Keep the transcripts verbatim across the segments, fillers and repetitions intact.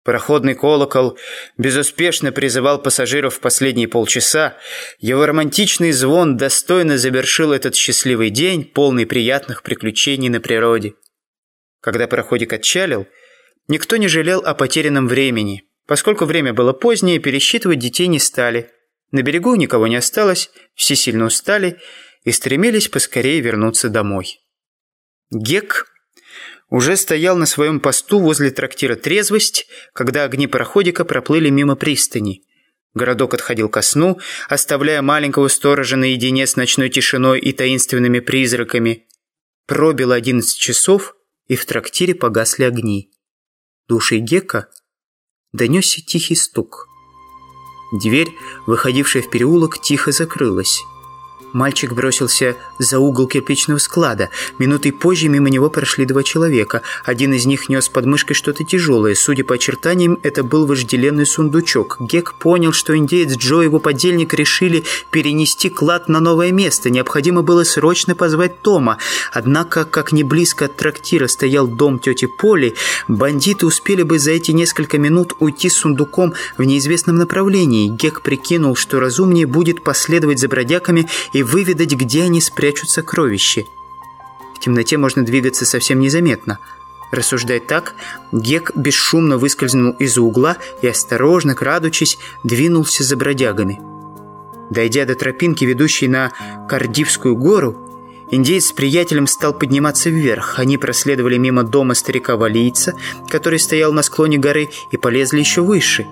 Пароходный колокол безуспешно призывал пассажиров в последние полчаса. Его романтичный звон достойно завершил этот счастливый день, полный приятных приключений на природе. Когда пароходик отчалил, никто не жалел о потерянном времени. Поскольку время было позднее, пересчитывать детей не стали. На берегу никого не осталось, все сильно устали и стремились поскорее вернуться домой. Гек уже стоял на своем посту возле трактира «Трезвость», когда огни пароходика проплыли мимо пристани. Городок отходил ко сну, оставляя маленького сторожа наедине с ночной тишиной и таинственными призраками. Пробило одиннадцать часов, и в трактире погасли огни. До ушей Гека донесся тихий стук. Дверь, выходившая в переулок, тихо закрылась. Мальчик бросился за угол кирпичного склада. Минутой позже мимо него прошли два человека. Один из них нес под мышкой что-то тяжелое. Судя по очертаниям, это был вожделенный сундучок. Гек понял, что индеец Джо и его подельник решили перенести клад на новое место. Необходимо было срочно позвать Тома. Однако, как не близко от трактира стоял дом тети Поли, бандиты успели бы за эти несколько минут уйти с сундуком в неизвестном направлении. Гек прикинул, что разумнее будет последовать за бродягами и выведать, где они спрячут сокровища. В темноте можно двигаться совсем незаметно. Рассуждая так, Гек бесшумно выскользнул из-за угла и, осторожно, крадучись, двинулся за бродягами. Дойдя до тропинки, ведущей на Кардивскую гору, индеец с приятелем стал подниматься вверх. Они проследовали мимо дома старика-валийца, который стоял на склоне горы, и полезли еще выше.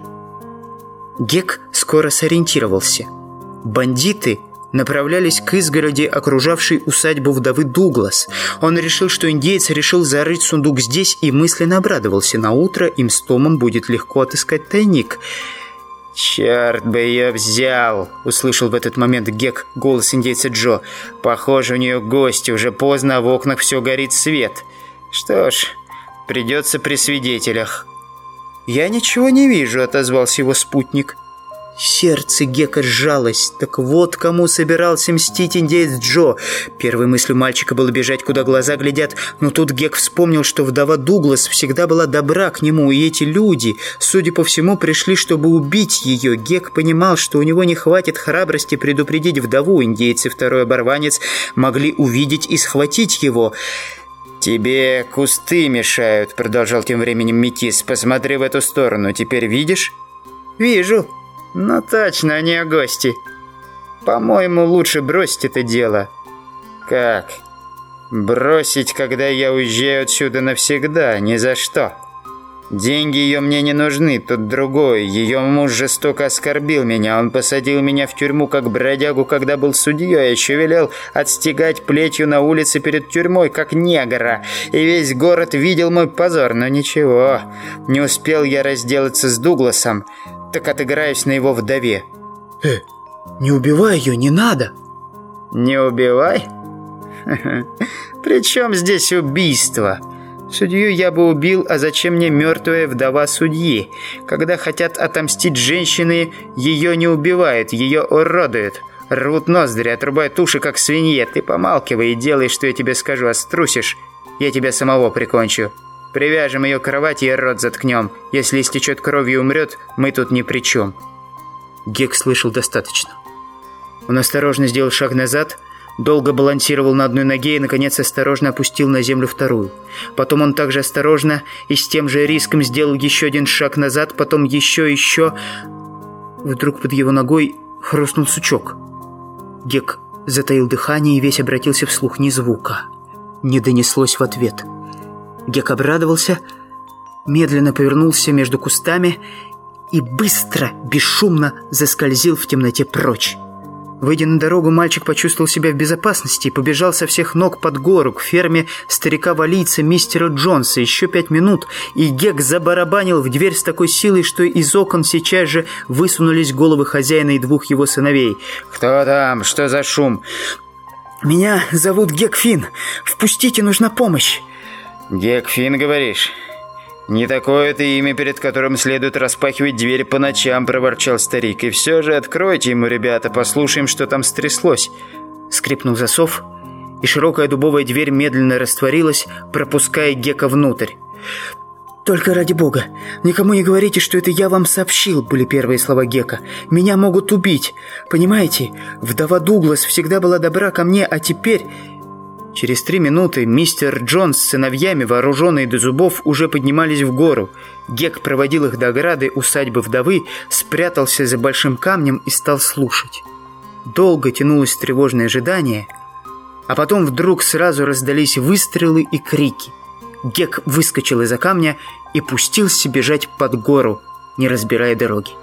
Гек скоро сориентировался. Бандиты направлялись к изгороди, окружавшей усадьбу вдовы Дуглас. Он решил, что индеец решил зарыть сундук здесь, и мысленно обрадовался. Наутро им с Томом будет легко отыскать тайник. «Черт бы ее взял!» — услышал в этот момент Гек голос индейца Джо. «Похоже, у нее гости. Уже поздно, а в окнах все горит свет. Что ж, придется при свидетелях». «Я ничего не вижу», — отозвался его спутник. Сердце Гека сжалось. Так вот кому собирался мстить индеец Джо. Первой мыслью мальчика было бежать, куда глаза глядят, но тут Гек вспомнил, что вдова Дуглас всегда была добра к нему, и эти люди, судя по всему, пришли, чтобы убить ее. Гек понимал, что у него не хватит храбрости предупредить вдову. Индейцы, второй оборванец, могли увидеть и схватить его. «Тебе кусты мешают», — продолжал тем временем метис. «Посмотри в эту сторону. Теперь видишь?» «Вижу. Ну точно, они о гости. По-моему, лучше бросить это дело». «Как? Бросить, когда я уезжаю отсюда навсегда? Ни за что. Деньги ее мне не нужны, тут другой. Ее муж жестоко оскорбил меня. Он посадил меня в тюрьму как бродягу, когда был судьей. А еще велел отстегать плетью на улице перед тюрьмой, как негра. И весь город видел мой позор. Но ничего, не успел я разделаться с Дугласом, так отыграюсь на его вдове». «Э, не убивай ее, не надо». «Не убивай? При чем здесь убийство? Судью я бы убил, а зачем мне мертвая вдова судьи? Когда хотят отомстить женщины, ее не убивают, ее уродуют. Рвут ноздри, отрубают уши, как свинье. Ты помалкивай и делай, что я тебе скажу, а струсишь, я тебя самого прикончу. Привяжем ее к кровати и рот заткнем. Если истечет кровью и умрет, мы тут ни при чем». Гек слышал достаточно. Он осторожно сделал шаг назад, долго балансировал на одной ноге и, наконец, осторожно опустил на землю вторую. Потом он также осторожно и с тем же риском сделал еще один шаг назад, потом еще, еще. Вдруг под его ногой хрустнул сучок. Гек затаил дыхание и весь обратился вслух. Ни звука. Не донеслось в ответ. Гек обрадовался, медленно повернулся между кустами и быстро, бесшумно заскользил в темноте прочь. Выйдя на дорогу, мальчик почувствовал себя в безопасности и побежал со всех ног под гору к ферме старика-валийца мистера Джонса. Еще пять минут, и Гек забарабанил в дверь с такой силой, что из окон сейчас же высунулись головы хозяина и двух его сыновей. «Кто там? Что за шум?» «Меня зовут Гек Финн. Впустите, нужна помощь». «Гек Финн, говоришь? Не такое-то имя, перед которым следует распахивать двери по ночам», — проворчал старик. «И все же откройте ему, ребята, послушаем, что там стряслось». Скрипнул засов, и широкая дубовая дверь медленно растворилась, пропуская Гека внутрь. «Только ради бога, никому не говорите, что это я вам сообщил», были первые слова Гека. «Меня могут убить. Понимаете, вдова Дуглас всегда была добра ко мне, а теперь...» Через три минуты мистер Джонс с сыновьями, вооруженные до зубов, уже поднимались в гору. Гек проводил их до ограды усадьбы вдовы, спрятался за большим камнем и стал слушать. Долго тянулось тревожное ожидание, а потом вдруг сразу раздались выстрелы и крики. Гек выскочил из-за камня и пустился бежать под гору, не разбирая дороги.